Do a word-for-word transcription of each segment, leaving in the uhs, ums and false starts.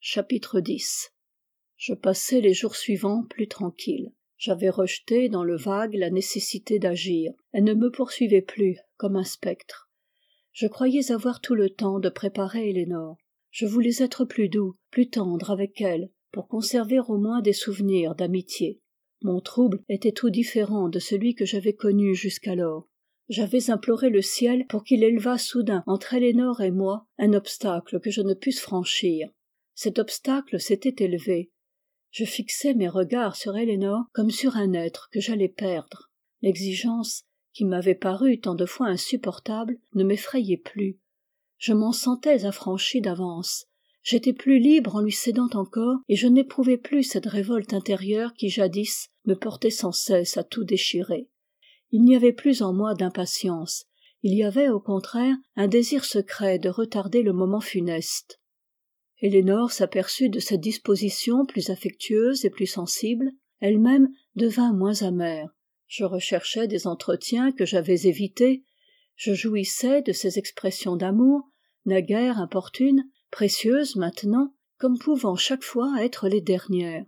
Chapitre dix. Je passai les jours suivants plus tranquille. J'avais rejeté dans le vague la nécessité d'agir. Elle ne me poursuivait plus comme un spectre. Je croyais avoir tout le temps de préparer Elénore. Je voulais être plus doux, plus tendre avec elle, pour conserver au moins des souvenirs d'amitié. Mon trouble était tout différent de celui que j'avais connu jusqu'alors. J'avais imploré le ciel pour qu'il élevât soudain entre Elénore et moi un obstacle que je ne pusse franchir. Cet obstacle s'était élevé. Je fixais mes regards sur Elénore comme sur un être que j'allais perdre. L'exigence, qui m'avait paru tant de fois insupportable, ne m'effrayait plus. Je m'en sentais affranchi d'avance. J'étais plus libre en lui cédant encore, et je n'éprouvais plus cette révolte intérieure qui jadis me portait sans cesse à tout déchirer. Il n'y avait plus en moi d'impatience. Il y avait, au contraire, un désir secret de retarder le moment funeste. Elénore s'aperçut de cette disposition plus affectueuse et plus sensible. Elle-même devint moins amère. Je recherchais des entretiens que j'avais évités. Je jouissais de ces expressions d'amour, naguère importunes, précieuses maintenant, comme pouvant chaque fois être les dernières.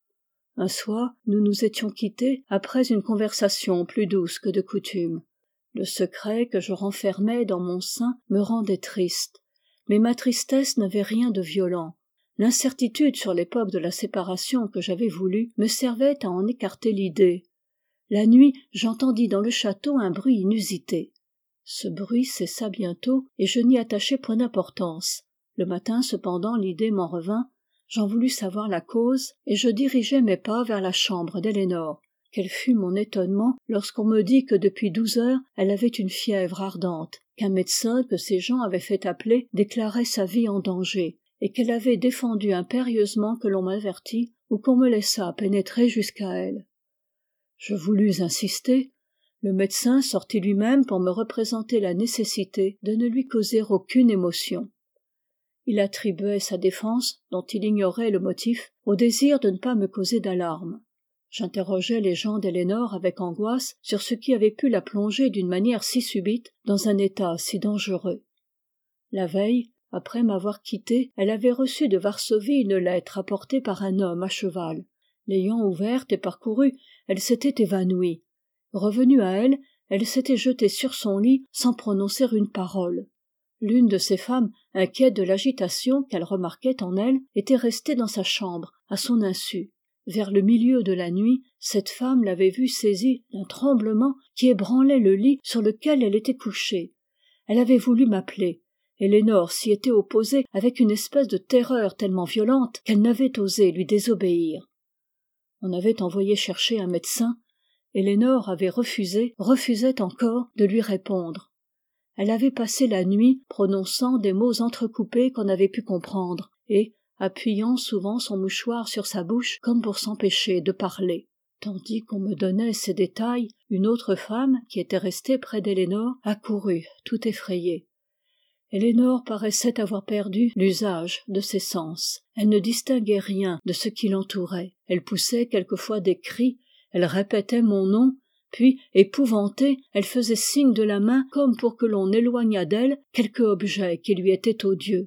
Un soir, nous nous étions quittés après une conversation plus douce que de coutume. Le secret que je renfermais dans mon sein me rendait triste. Mais ma tristesse n'avait rien de violent. L'incertitude sur l'époque de la séparation que j'avais voulu me servait à en écarter l'idée. La nuit, j'entendis dans le château un bruit inusité. Ce bruit cessa bientôt et je n'y attachai point d'importance. Le matin, cependant, l'idée m'en revint. J'en voulus savoir la cause et je dirigeai mes pas vers la chambre d'Elénore. Quel fut mon étonnement lorsqu'on me dit que depuis douze heures elle avait une fièvre ardente, qu'un médecin que ces gens avaient fait appeler déclarait sa vie en danger, et qu'elle avait défendu impérieusement que l'on m'avertît ou qu'on me laissât pénétrer jusqu'à elle. Je voulus insister. Le médecin sortit lui-même pour me représenter la nécessité de ne lui causer aucune émotion. Il attribuait sa défense, dont il ignorait le motif, au désir de ne pas me causer d'alarme. J'interrogeai les gens d'Elénore avec angoisse sur ce qui avait pu la plonger d'une manière si subite dans un état si dangereux. La veille, après m'avoir quitté, elle avait reçu de Varsovie une lettre apportée par un homme à cheval. L'ayant ouverte et parcourue, elle s'était évanouie. Revenue à elle, elle s'était jetée sur son lit sans prononcer une parole. L'une de ces femmes, inquiète de l'agitation qu'elle remarquait en elle, était restée dans sa chambre, à son insu. Vers le milieu de la nuit, cette femme l'avait vue saisie d'un tremblement qui ébranlait le lit sur lequel elle était couchée. Elle avait voulu m'appeler. Elénore s'y était opposée avec une espèce de terreur tellement violente qu'elle n'avait osé lui désobéir. On avait envoyé chercher un médecin. Elénore avait refusé, refusait encore de lui répondre. Elle avait passé la nuit prononçant des mots entrecoupés qu'on avait pu comprendre et, appuyant souvent son mouchoir sur sa bouche comme pour s'empêcher de parler. Tandis qu'on me donnait ces détails, une autre femme, qui était restée près d'Elénore, accourut, tout effrayée. Elénore paraissait avoir perdu l'usage de ses sens. Elle ne distinguait rien de ce qui l'entourait. Elle poussait quelquefois des cris, elle répétait mon nom, puis, épouvantée, elle faisait signe de la main comme pour que l'on éloignât d'elle quelque objet qui lui était odieux.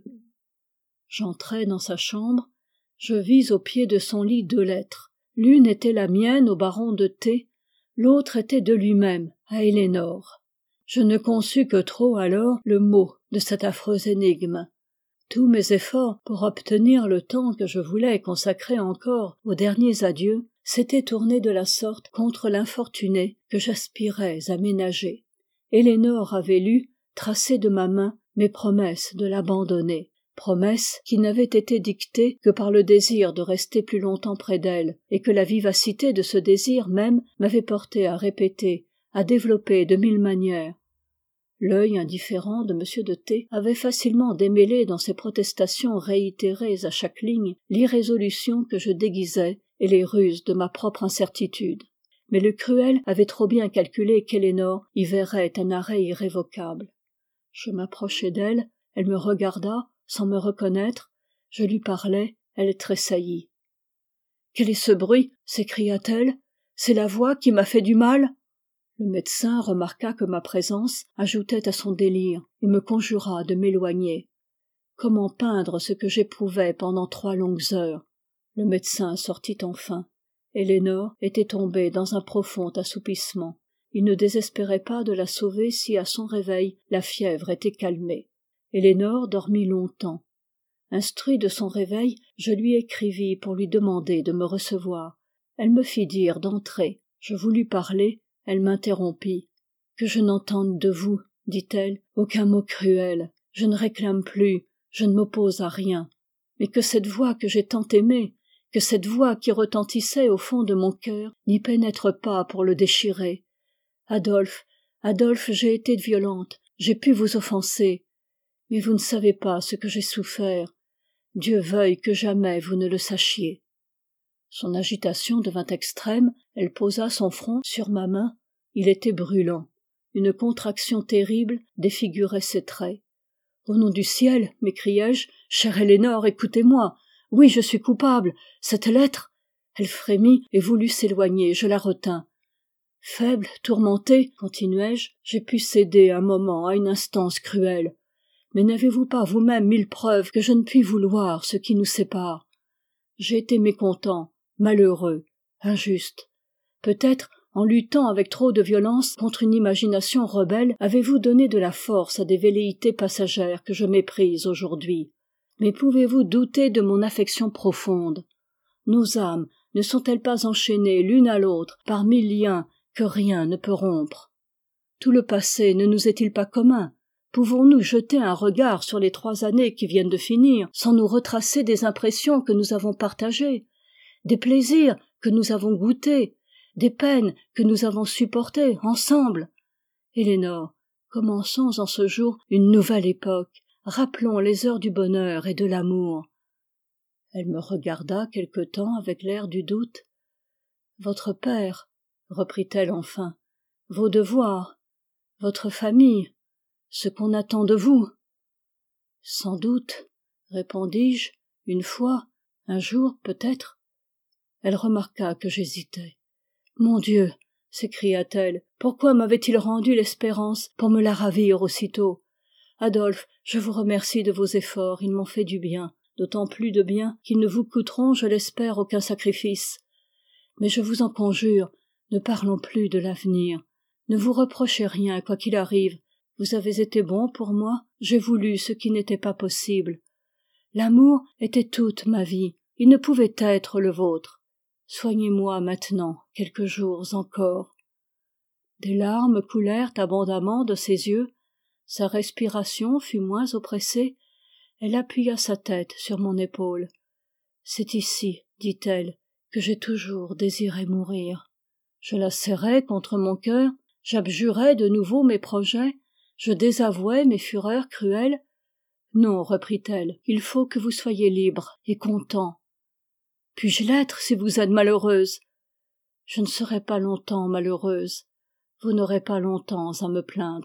J'entrai dans sa chambre, je vis au pied de son lit deux lettres. L'une était la mienne au baron de T, l'autre était de lui-même à Elénore. Je ne conçus que trop alors le mot de cette affreuse énigme. Tous mes efforts pour obtenir le temps que je voulais consacrer encore aux derniers adieux s'étaient tournés de la sorte contre l'infortuné que j'aspirais à ménager. Elénore avait lu, tracé de ma main, mes promesses de l'abandonner. Promesses qui n'avaient été dictées que par le désir de rester plus longtemps près d'elle, et que la vivacité de ce désir même m'avait porté à répéter, à développer de mille manières. L'œil indifférent de M. de T avait facilement démêlé dans ses protestations réitérées à chaque ligne l'irrésolution que je déguisais et les ruses de ma propre incertitude. Mais le cruel avait trop bien calculé qu'Elénore y verrait un arrêt irrévocable. Je m'approchai d'elle, elle me regarda, sans me reconnaître, je lui parlai, elle tressaillit. « Quel est ce bruit » s'écria-t-elle. « C'est la voix qui m'a fait du mal ?» Le médecin remarqua que ma présence ajoutait à son délire et me conjura de m'éloigner. comment peindre ce que j'éprouvais pendant trois longues heures. Le médecin sortit enfin. Elénor était tombée dans un profond assoupissement. Il ne désespérait pas de la sauver si à son réveil la fièvre était calmée. Elénor dormit longtemps. Instruit de son réveil, je lui écrivis pour lui demander de me recevoir. Elle me fit dire d'entrer. Je voulus parler, elle m'interrompit. « Que je n'entende de vous, dit-elle, aucun mot cruel. Je ne réclame plus, je ne m'oppose à rien. Mais que cette voix que j'ai tant aimée, que cette voix qui retentissait au fond de mon cœur, n'y pénètre pas pour le déchirer. Adolphe, Adolphe, j'ai été violente, j'ai pu vous offenser. Mais vous ne savez pas ce que j'ai souffert. Dieu veuille que jamais vous ne le sachiez. » Son agitation devint extrême, elle posa son front sur ma main. Il était brûlant. Une contraction terrible défigurait ses traits. « Au nom du ciel, m'écriai-je, chère Elénor, écoutez-moi. Oui, je suis coupable. Cette lettre... » Elle frémit et voulut s'éloigner, je la retins. « Faible, tourmentée, continuai-je, j'ai pu céder un moment à une instance cruelle. Mais n'avez-vous pas vous-même mille preuves que je ne puis vouloir ce qui nous sépare? J'ai été mécontent, malheureux, injuste. Peut-être, en luttant avec trop de violence contre une imagination rebelle, avez-vous donné de la force à des velléités passagères que je méprise aujourd'hui. Mais pouvez-vous douter de mon affection profonde? Nos âmes ne sont-elles pas enchaînées l'une à l'autre par mille liens que rien ne peut rompre? Tout le passé ne nous est-il pas commun? Pouvons-nous jeter un regard sur les trois années qui viennent de finir sans nous retracer des impressions que nous avons partagées, des plaisirs que nous avons goûtés, des peines que nous avons supportées ensemble? Élénore, commençons en ce jour une nouvelle époque, rappelons les heures du bonheur et de l'amour. Elle me regarda quelque temps avec l'air du doute. « Votre père, reprit-elle enfin, vos devoirs, votre famille, ce qu'on attend de vous. »« Sans doute, répondis-je, une fois, un jour peut-être. » Elle remarqua que j'hésitais. « Mon Dieu, s'écria-t-elle, pourquoi m'avait-il rendu l'espérance pour me la ravir aussitôt? Adolphe, je vous remercie de vos efforts, ils m'ont fait du bien, d'autant plus de bien qu'ils ne vous coûteront, je l'espère, aucun sacrifice. Mais je vous en conjure, ne parlons plus de l'avenir. Ne vous reprochez rien, quoi qu'il arrive. Vous avez été bon pour moi, j'ai voulu ce qui n'était pas possible. L'amour était toute ma vie, il ne pouvait être le vôtre. Soignez-moi maintenant, quelques jours encore. » Des larmes coulèrent abondamment de ses yeux, sa respiration fut moins oppressée, elle appuya sa tête sur mon épaule. « C'est ici, dit-elle, que j'ai toujours désiré mourir. » Je la serrai contre mon cœur, j'abjurai de nouveau mes projets, je désavouai mes fureurs cruelles. « Non, reprit-elle, il faut que vous soyez libre et content. »« Puis-je l'être si vous êtes malheureuse? »« Je ne serai pas longtemps malheureuse. Vous n'aurez pas longtemps à me plaindre. »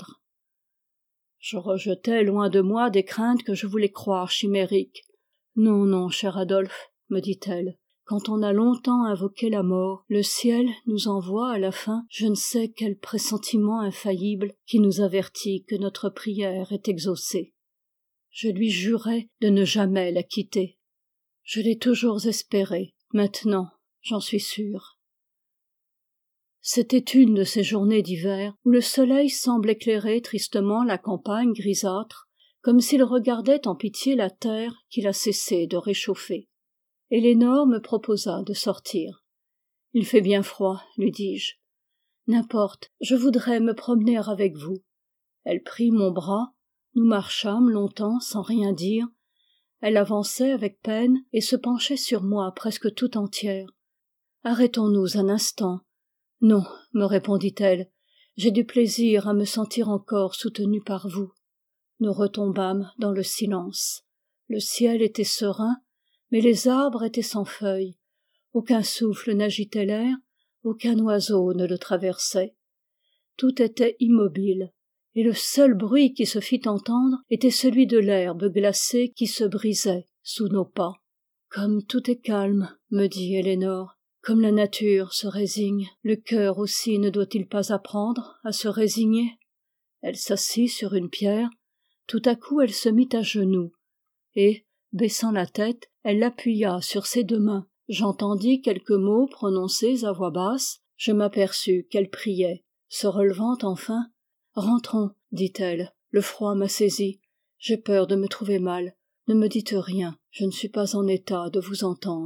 Je rejetai loin de moi des craintes que je voulais croire chimériques. « Non, non, cher Adolphe, me dit-elle. Quand on a longtemps invoqué la mort, le ciel nous envoie à la fin je ne sais quel pressentiment infaillible qui nous avertit que notre prière est exaucée. » Je lui jurai de ne jamais la quitter. Je l'ai toujours espéré, maintenant, j'en suis sûre. C'était une de ces journées d'hiver où le soleil semble éclairer tristement la campagne grisâtre, comme s'il regardait en pitié la terre qu'il a cessé de réchauffer. Élénore me proposa de sortir. « Il fait bien froid, lui dis-je. »« N'importe, je voudrais me promener avec vous. » Elle prit mon bras, nous marchâmes longtemps sans rien dire. Elle avançait avec peine et se penchait sur moi presque tout entière. « Arrêtons-nous un instant. »« Non, me répondit-elle, j'ai du plaisir à me sentir encore soutenue par vous. » Nous retombâmes dans le silence. Le ciel était serein, mais les arbres étaient sans feuilles. Aucun souffle n'agitait l'air, aucun oiseau ne le traversait. Tout était immobile, et le seul bruit qui se fit entendre était celui de l'herbe glacée qui se brisait sous nos pas. « Comme tout est calme, me dit Élénore. Comme la nature se résigne, le cœur aussi ne doit-il pas apprendre à se résigner? » Elle s'assit sur une pierre. Tout à coup elle se mit à genoux, et, baissant la tête, elle l'appuya sur ses deux mains. J'entendis quelques mots prononcés à voix basse, je m'aperçus qu'elle priait. Se relevant enfin, « Rentrons, dit-elle, le froid m'a saisi, j'ai peur de me trouver mal, ne me dites rien, je ne suis pas en état de vous entendre. »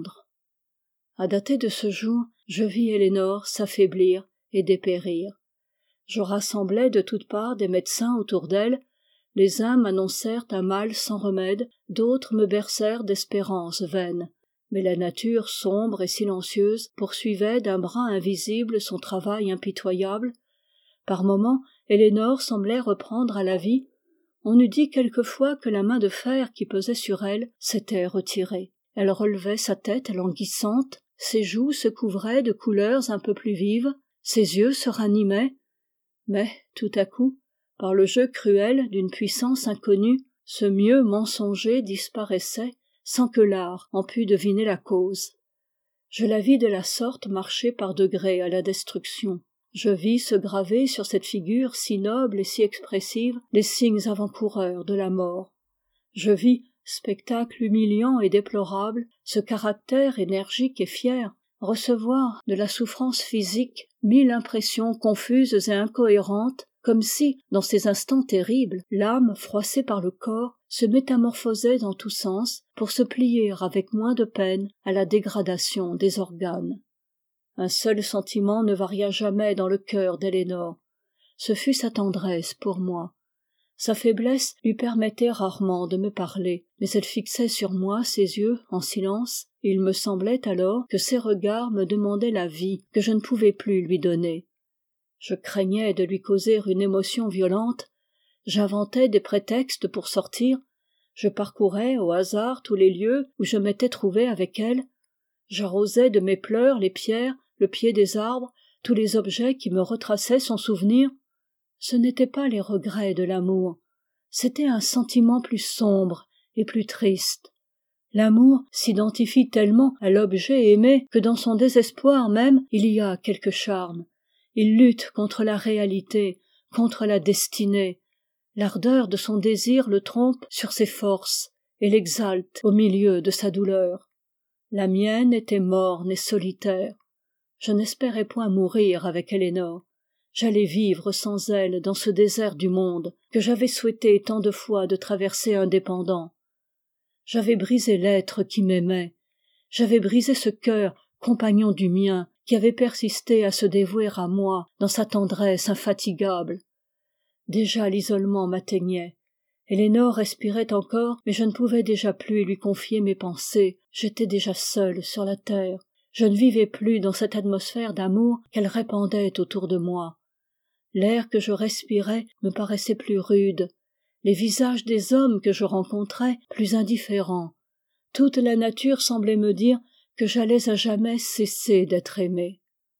À dater de ce jour, je vis Elénore s'affaiblir et dépérir. Je rassemblai de toutes parts des médecins autour d'elle, les uns m'annoncèrent un mal sans remède, d'autres me bercèrent d'espérances vaines. Mais la nature sombre et silencieuse poursuivait d'un bras invisible son travail impitoyable. Par moments, Elénore semblait reprendre à la vie. On eût dit quelquefois que la main de fer qui pesait sur elle s'était retirée. Elle relevait sa tête languissante, ses joues se couvraient de couleurs un peu plus vives, ses yeux se ranimaient. Mais, tout à coup, par le jeu cruel d'une puissance inconnue, ce mieux mensonger disparaissait, sans que l'art en pût deviner la cause. Je la vis de la sorte marcher par degrés à la destruction. Je vis se graver sur cette figure si noble et si expressive les signes avant-coureurs de la mort. Je vis, spectacle humiliant et déplorable, ce caractère énergique et fier, recevoir de la souffrance physique mille impressions confuses et incohérentes, comme si, dans ces instants terribles, l'âme, froissée par le corps, se métamorphosait dans tous sens pour se plier avec moins de peine à la dégradation des organes. Un seul sentiment ne varia jamais dans le cœur d'Elénore. Ce fut sa tendresse pour moi. Sa faiblesse lui permettait rarement de me parler, mais elle fixait sur moi ses yeux en silence, et il me semblait alors que ses regards me demandaient la vie que je ne pouvais plus lui donner. Je craignais de lui causer une émotion violente, j'inventais des prétextes pour sortir, je parcourais au hasard tous les lieux où je m'étais trouvé avec elle, j'arrosais de mes pleurs les pierres, le pied des arbres, tous les objets qui me retraçaient son souvenir. Ce n'étaient pas les regrets de l'amour, c'était un sentiment plus sombre et plus triste. L'amour s'identifie tellement à l'objet aimé que dans son désespoir même il y a quelque charme. Il lutte contre la réalité, contre la destinée. L'ardeur de son désir le trompe sur ses forces et l'exalte au milieu de sa douleur. La mienne était morne et solitaire. Je n'espérais point mourir avec Elénore. J'allais vivre sans elle dans ce désert du monde que j'avais souhaité tant de fois de traverser indépendant. J'avais brisé l'être qui m'aimait. J'avais brisé ce cœur, compagnon du mien, qui avait persisté à se dévouer à moi dans sa tendresse infatigable. Déjà l'isolement m'atteignait. Elénore respirait encore, mais je ne pouvais déjà plus lui confier mes pensées. J'étais déjà seul sur la terre. Je ne vivais plus dans cette atmosphère d'amour qu'elle répandait autour de moi. L'air que je respirais me paraissait plus rude, les visages des hommes que je rencontrais plus indifférents. Toute la nature semblait me dire que j'allais à jamais cesser d'être aimé.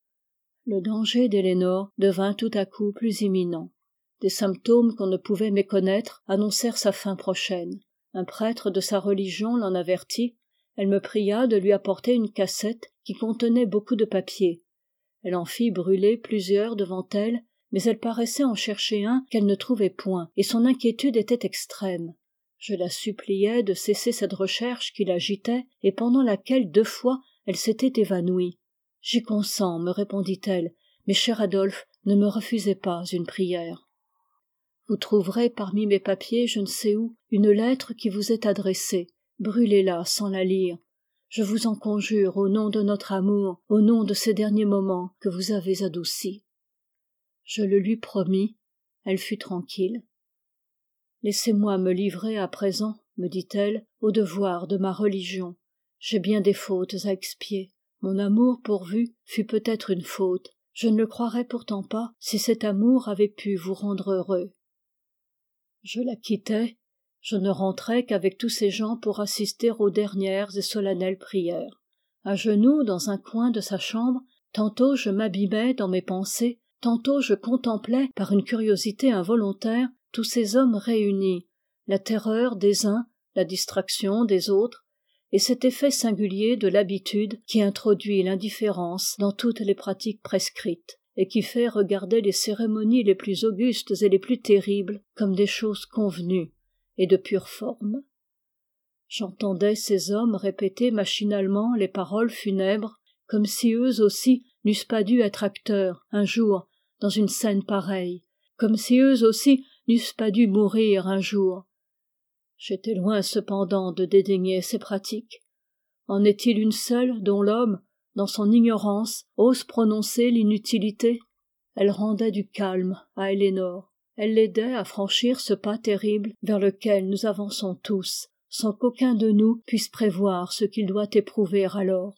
Le danger d'Elénore devint tout à coup plus imminent. Des symptômes qu'on ne pouvait méconnaître annoncèrent sa fin prochaine. Un prêtre de sa religion l'en avertit. Elle me pria de lui apporter une cassette qui contenait beaucoup de papiers. Elle en fit brûler plusieurs devant elle, mais elle paraissait en chercher un qu'elle ne trouvait point, et son inquiétude était extrême. Je la suppliai de cesser cette recherche qui l'agitait, et pendant laquelle deux fois elle s'était évanouie. « J'y consens, me répondit-elle, mais cher Adolphe, ne me refusez pas une prière. Vous trouverez parmi mes papiers, je ne sais où, une lettre qui vous est adressée. Brûlez-la sans la lire. Je vous en conjure au nom de notre amour, au nom de ces derniers moments que vous avez adoucis. » Je le lui promis, elle fut tranquille. « Laissez-moi me livrer à présent, me dit-elle, au devoir de ma religion. J'ai bien des fautes à expier. Mon amour pourvu fut peut-être une faute. Je ne le croirais pourtant pas si cet amour avait pu vous rendre heureux. » Je la quittai, je ne rentrai qu'avec tous ces gens pour assister aux dernières et solennelles prières. À genoux dans un coin de sa chambre, tantôt je m'abîmais dans mes pensées, tantôt je contemplais par une curiosité involontaire tous ces hommes réunis, la terreur des uns, la distraction des autres, et cet effet singulier de l'habitude qui introduit l'indifférence dans toutes les pratiques prescrites, et qui fait regarder les cérémonies les plus augustes et les plus terribles comme des choses convenues et de pure forme. J'entendais ces hommes répéter machinalement les paroles funèbres, comme si eux aussi n'eussent pas dû être acteurs, un jour, dans une scène pareille, comme si eux aussi n'eussent pas dû mourir un jour. J'étais loin cependant de dédaigner ces pratiques. En est-il une seule dont l'homme, dans son ignorance, ose prononcer l'inutilité? Elle rendait du calme à Elénor. Elle l'aidait à franchir ce pas terrible vers lequel nous avançons tous, sans qu'aucun de nous puisse prévoir ce qu'il doit éprouver alors.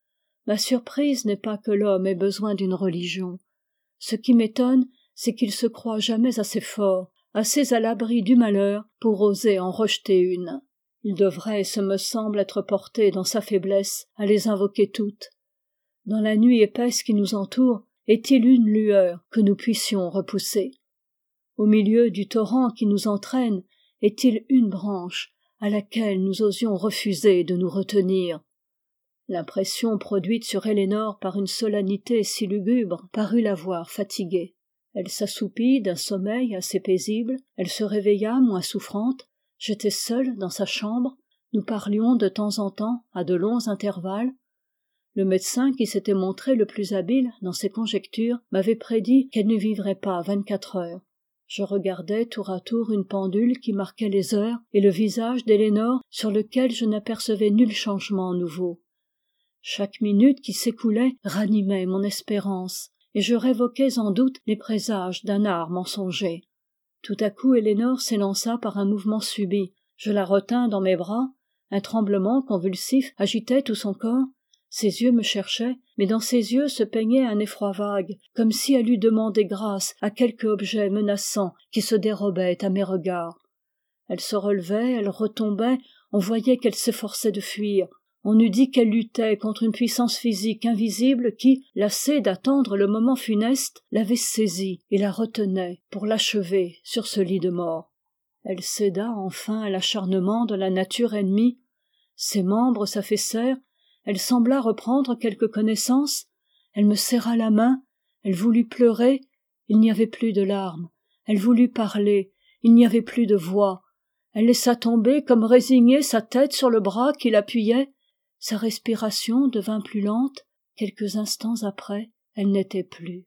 Ma surprise n'est pas que l'homme ait besoin d'une religion. Ce qui m'étonne, c'est qu'il se croit jamais assez fort, assez à l'abri du malheur pour oser en rejeter une. Il devrait, ce me semble, être porté dans sa faiblesse à les invoquer toutes. Dans la nuit épaisse qui nous entoure, est-il une lueur que nous puissions repousser? Au milieu du torrent qui nous entraîne, est-il une branche à laquelle nous osions refuser de nous retenir? L'impression produite sur Elénor par une solennité si lugubre parut l'avoir fatiguée. Elle s'assoupit d'un sommeil assez paisible, elle se réveilla moins souffrante. J'étais seul dans sa chambre, nous parlions de temps en temps à de longs intervalles. Le médecin qui s'était montré le plus habile dans ses conjectures m'avait prédit qu'elle ne vivrait pas vingt-quatre heures. Je regardais tour à tour une pendule qui marquait les heures et le visage d'Elénor sur lequel je n'apercevais nul changement nouveau. Chaque minute qui s'écoulait ranimait mon espérance, et je révoquais en doute les présages d'un art mensonger. Tout à coup Elénor s'élança par un mouvement subit. Je la retins dans mes bras, un tremblement convulsif agitait tout son corps. Ses yeux me cherchaient, mais dans ses yeux se peignait un effroi vague, comme si elle eût demandé grâce à quelque objet menaçant qui se dérobait à mes regards. Elle se relevait, elle retombait, on voyait qu'elle s'efforçait de fuir. On eût dit qu'elle luttait contre une puissance physique invisible qui, lassée d'attendre le moment funeste, l'avait saisie et la retenait pour l'achever sur ce lit de mort. Elle céda enfin à l'acharnement de la nature ennemie. Ses membres s'affaissèrent, elle sembla reprendre quelque connaissance, elle me serra la main, elle voulut pleurer, il n'y avait plus de larmes, elle voulut parler, il n'y avait plus de voix, elle laissa tomber comme résignée sa tête sur le bras qui l'appuyait, sa respiration devint plus lente, quelques instants après, elle n'était plus.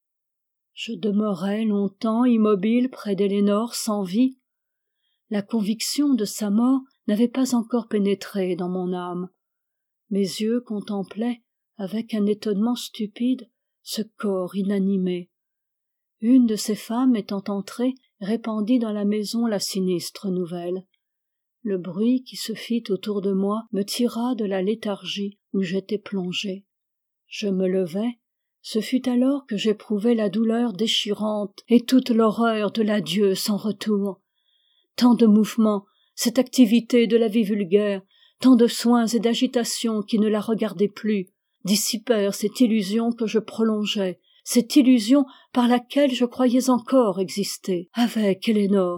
Je demeurai longtemps immobile près d'Elénor sans vie. La conviction de sa mort n'avait pas encore pénétré dans mon âme. Mes yeux contemplaient, avec un étonnement stupide, ce corps inanimé. Une de ces femmes étant entrée, répandit dans la maison la sinistre nouvelle. Le bruit qui se fit autour de moi me tira de la léthargie où j'étais plongé. Je me levai, ce fut alors que j'éprouvai la douleur déchirante et toute l'horreur de l'adieu sans retour. Tant de mouvements, cette activité de la vie vulgaire, tant de soins et d'agitations qui ne la regardaient plus, dissipèrent cette illusion que je prolongeais, cette illusion par laquelle je croyais encore exister, avec Elénor.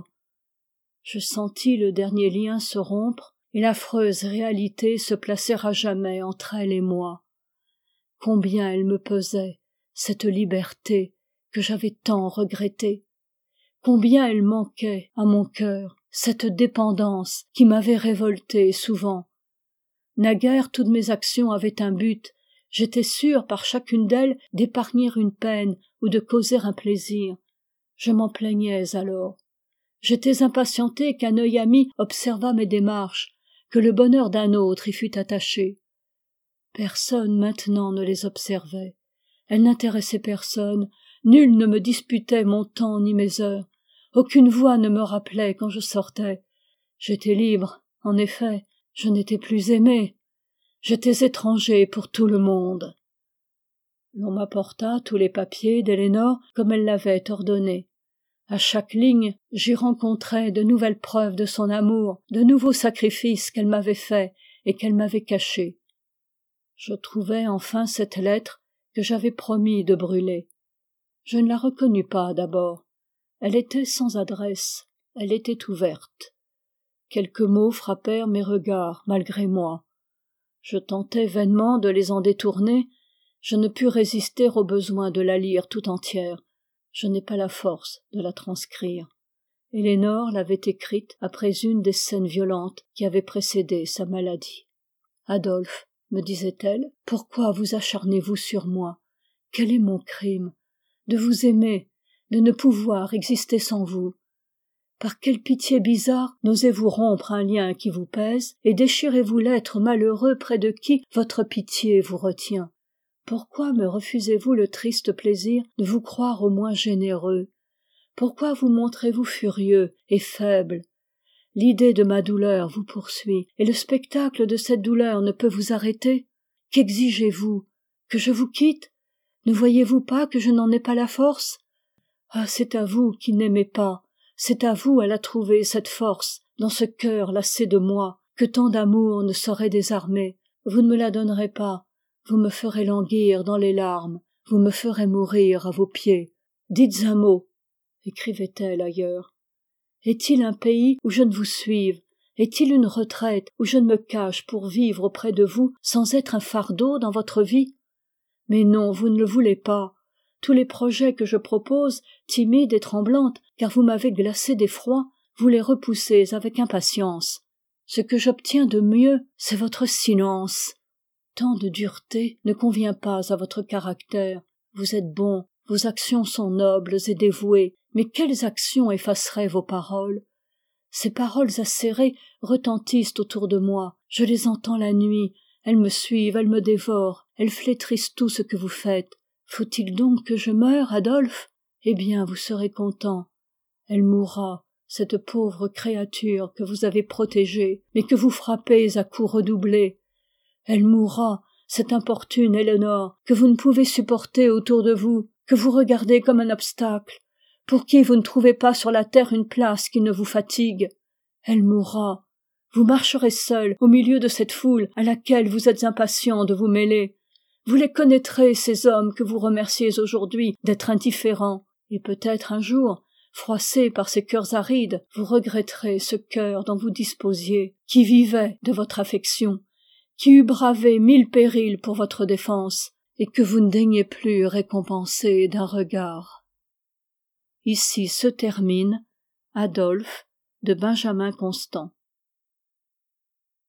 Je sentis le dernier lien se rompre, et l'affreuse réalité se placer à jamais entre elle et moi. Combien elle me pesait, cette liberté que j'avais tant regrettée. Combien elle manquait à mon cœur, cette dépendance qui m'avait révolté souvent. Naguère toutes mes actions avaient un but, j'étais sûr par chacune d'elles d'épargner une peine ou de causer un plaisir. Je m'en plaignais alors. J'étais impatienté qu'un œil ami observât mes démarches, que le bonheur d'un autre y fût attaché. Personne maintenant ne les observait. Elles n'intéressaient personne, nul ne me disputait mon temps ni mes heures. Aucune voix ne me rappelait quand je sortais. J'étais libre, en effet, je n'étais plus aimé. J'étais étranger pour tout le monde. L'on m'apporta tous les papiers d'Elénor comme elle l'avait ordonné. À chaque ligne, j'y rencontrais de nouvelles preuves de son amour, de nouveaux sacrifices qu'elle m'avait faits et qu'elle m'avait cachés. Je trouvai enfin cette lettre que j'avais promis de brûler. Je ne la reconnus pas d'abord. Elle était sans adresse, elle était ouverte. Quelques mots frappèrent mes regards malgré moi. Je tentai vainement de les en détourner, je ne pus résister au besoin de la lire tout entière. Je n'ai pas la force de la transcrire. Elénore l'avait écrite après une des scènes violentes qui avaient précédé sa maladie. « Adolphe, me disait-elle, pourquoi vous acharnez-vous sur moi? Quel est mon crime? De vous aimer, de ne pouvoir exister sans vous. Par quelle pitié bizarre n'osez-vous rompre un lien qui vous pèse et déchirez-vous l'être malheureux près de qui votre pitié vous retient? Pourquoi me refusez-vous le triste plaisir de vous croire au moins généreux? Pourquoi vous montrez-vous furieux et faible? L'idée de ma douleur vous poursuit, et le spectacle de cette douleur ne peut vous arrêter. Qu'exigez-vous? Que je vous quitte? Ne voyez-vous pas que je n'en ai pas la force? Ah, c'est à vous qui n'aimez pas, c'est à vous à la trouver, cette force, dans ce cœur lassé de moi, que tant d'amour ne saurait désarmer. Vous ne me la donnerez pas, vous me ferez languir dans les larmes, vous me ferez mourir à vos pieds. Dites un mot, écrivait-elle ailleurs. Est-il un pays où je ne vous suive? Est-il une retraite où je ne me cache pour vivre auprès de vous sans être un fardeau dans votre vie? Mais non, vous ne le voulez pas. Tous les projets que je propose, timide et tremblante, car vous m'avez glacée d'effroi, vous les repoussez avec impatience. Ce que j'obtiens de mieux, c'est votre silence. Tant de dureté ne convient pas à votre caractère. Vous êtes bon, vos actions sont nobles et dévouées, mais quelles actions effaceraient vos paroles? Ces paroles acérées retentissent autour de moi, je les entends la nuit, elles me suivent, elles me dévorent, elles flétrissent tout ce que vous faites. Faut-il donc que je meure, Adolphe? Eh bien, vous serez content. Elle mourra, cette pauvre créature que vous avez protégée, mais que vous frappez à coups redoublés. Elle mourra, cette importune Élénore, que vous ne pouvez supporter autour de vous, que vous regardez comme un obstacle, pour qui vous ne trouvez pas sur la terre une place qui ne vous fatigue. Elle mourra. Vous marcherez seul au milieu de cette foule à laquelle vous êtes impatient de vous mêler. Vous les connaîtrez, ces hommes que vous remerciez aujourd'hui d'être indifférents, et peut-être un jour, froissés par ces cœurs arides, vous regretterez ce cœur dont vous disposiez, qui vivait de votre affection, qui eût bravé mille périls pour votre défense, et que vous ne daignez plus récompenser d'un regard. Ici se termine Adolphe de Benjamin Constant.